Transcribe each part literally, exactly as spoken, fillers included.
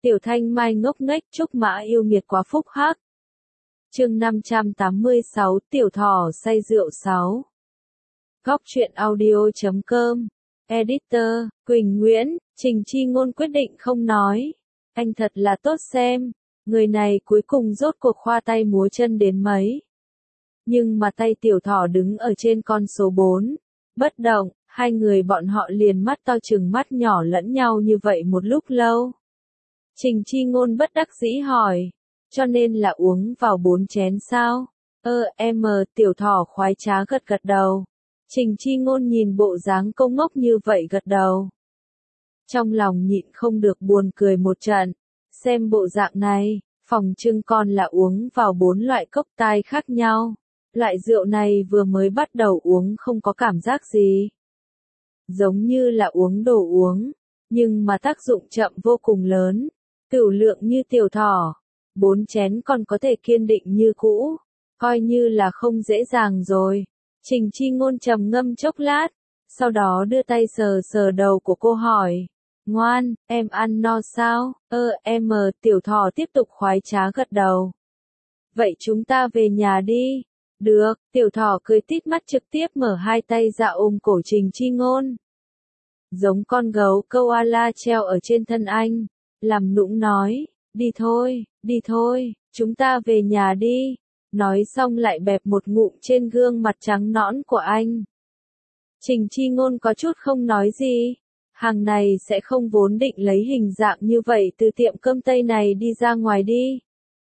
Tiểu Thanh Mai ngốc nghếch, Trúc Mã yêu nghiệt quá phúc hắc. Chương năm trăm tám mươi sáu, Tiểu Thỏ say rượu sáu. Góc truyện audio chấm com. Editor, Quỳnh Nguyễn. Trình Chi Ngôn quyết định không nói. Anh thật là tốt xem. Người này cuối cùng rốt cuộc khoa tay múa chân đến mấy. Nhưng mà tay Tiểu Thỏ đứng ở trên con số bốn. Bất động, hai người bọn họ liền mắt to chừng mắt nhỏ lẫn nhau như vậy một lúc lâu. Trình Chi Ngôn bất đắc dĩ hỏi. Cho nên là uống vào bốn chén sao? Ơ em Tiểu Thỏ khoái trá gật gật đầu. Trình Chi Ngôn nhìn bộ dáng câu ngốc như vậy gật đầu. Trong lòng nhịn không được buồn cười một trận. Xem bộ dạng này, phòng trưng con là uống vào bốn loại cốc tai khác nhau. Loại rượu này vừa mới bắt đầu uống không có cảm giác gì. Giống như là uống đồ uống, nhưng mà tác dụng chậm vô cùng lớn. Cửu lượng như Tiểu Thỏ, bốn chén còn có thể kiên định như cũ, coi như là không dễ dàng rồi. Trình Chi Ngôn trầm ngâm chốc lát, sau đó đưa tay sờ sờ đầu của cô hỏi. Ngoan, em ăn no sao? Ơ em Tiểu Thỏ tiếp tục khoái trá gật đầu. Vậy chúng ta về nhà đi. Được, Tiểu Thỏ cười tít mắt trực tiếp mở hai tay ra ôm cổ Trình Chi Ngôn. Giống con gấu koala treo ở trên thân anh, làm nũng nói, đi thôi, đi thôi, chúng ta về nhà đi. Nói xong lại bẹp một ngụm trên gương mặt trắng nõn của anh. Trình Chi Ngôn có chút không nói gì. Hàng này sẽ không vốn định lấy hình dạng như vậy từ tiệm cơm Tây này đi ra ngoài đi.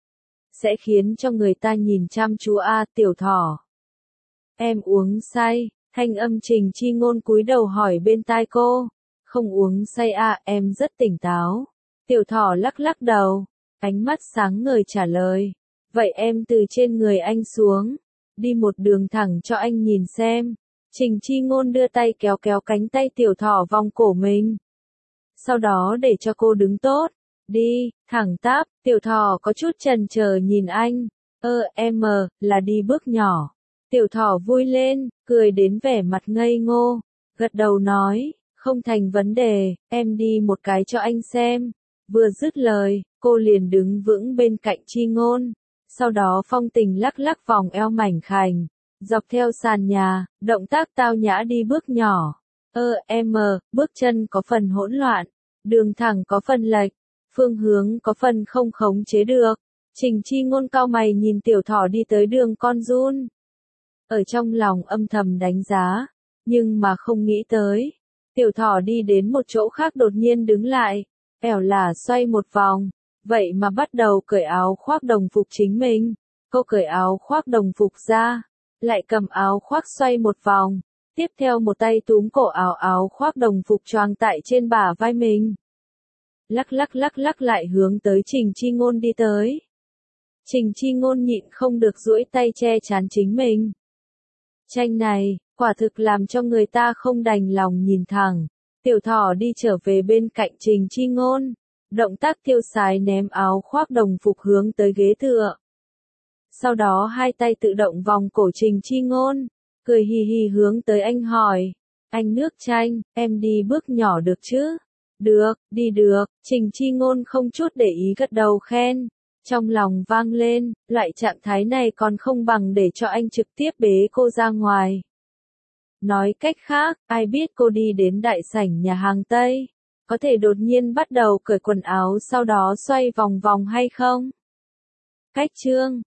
Sẽ khiến cho người ta nhìn chăm chú a Tiểu Thỏ. Em uống say, thanh âm Trình Chi Ngôn cúi đầu hỏi bên tai cô. Không uống say a em rất tỉnh táo. Tiểu Thỏ lắc lắc đầu, ánh mắt sáng ngời trả lời. Vậy em từ trên người anh xuống, đi một đường thẳng cho anh nhìn xem. Trình Chi Ngôn đưa tay kéo kéo cánh tay Tiểu Thỏ vòng cổ mình. Sau đó để cho cô đứng tốt. Đi, thẳng tắp, Tiểu Thỏ có chút chần chờ nhìn anh. Ơ em là đi bước nhỏ. Tiểu Thỏ vui lên, cười đến vẻ mặt ngây ngô. Gật đầu nói, không thành vấn đề, em đi một cái cho anh xem. Vừa dứt lời, cô liền đứng vững bên cạnh Chi Ngôn. Sau đó phong tình lắc lắc vòng eo mảnh khảnh. Dọc theo sàn nhà, động tác tao nhã đi bước nhỏ. Ơ em bước chân có phần hỗn loạn. Đường thẳng có phần lệch. Phương hướng có phần không khống chế được. Trình Chi Ngôn cau mày nhìn Tiểu Thỏ đi tới đường con giun. Ở trong lòng âm thầm đánh giá. Nhưng mà không nghĩ tới. Tiểu Thỏ đi đến một chỗ khác đột nhiên đứng lại. Ẻo là xoay một vòng. Vậy mà bắt đầu cởi áo khoác đồng phục chính mình. Cô cởi áo khoác đồng phục ra. Lại cầm áo khoác xoay một vòng. Tiếp theo một tay túm cổ áo áo khoác đồng phục choàng tại trên bả vai mình. Lắc lắc lắc lắc lại hướng tới Trình Chi Ngôn đi tới. Trình Chi Ngôn nhịn không được duỗi tay che chắn chính mình. Tranh này, quả thực làm cho người ta không đành lòng nhìn thẳng. Tiểu Thỏ đi trở về bên cạnh Trình Chi Ngôn. Động tác tiêu sái ném áo khoác đồng phục hướng tới ghế tựa. Sau đó hai tay tự động vòng cổ Trình Chi Ngôn. Cười hì hì hướng tới anh hỏi. Anh nước chanh, em đi bước nhỏ được chứ? Được, đi được. Trình Chi Ngôn không chút để ý gật đầu khen. Trong lòng vang lên, loại trạng thái này còn không bằng để cho anh trực tiếp bế cô ra ngoài. Nói cách khác, ai biết cô đi đến đại sảnh nhà hàng Tây, có thể đột nhiên bắt đầu cởi quần áo sau đó xoay vòng vòng hay không? Cách chương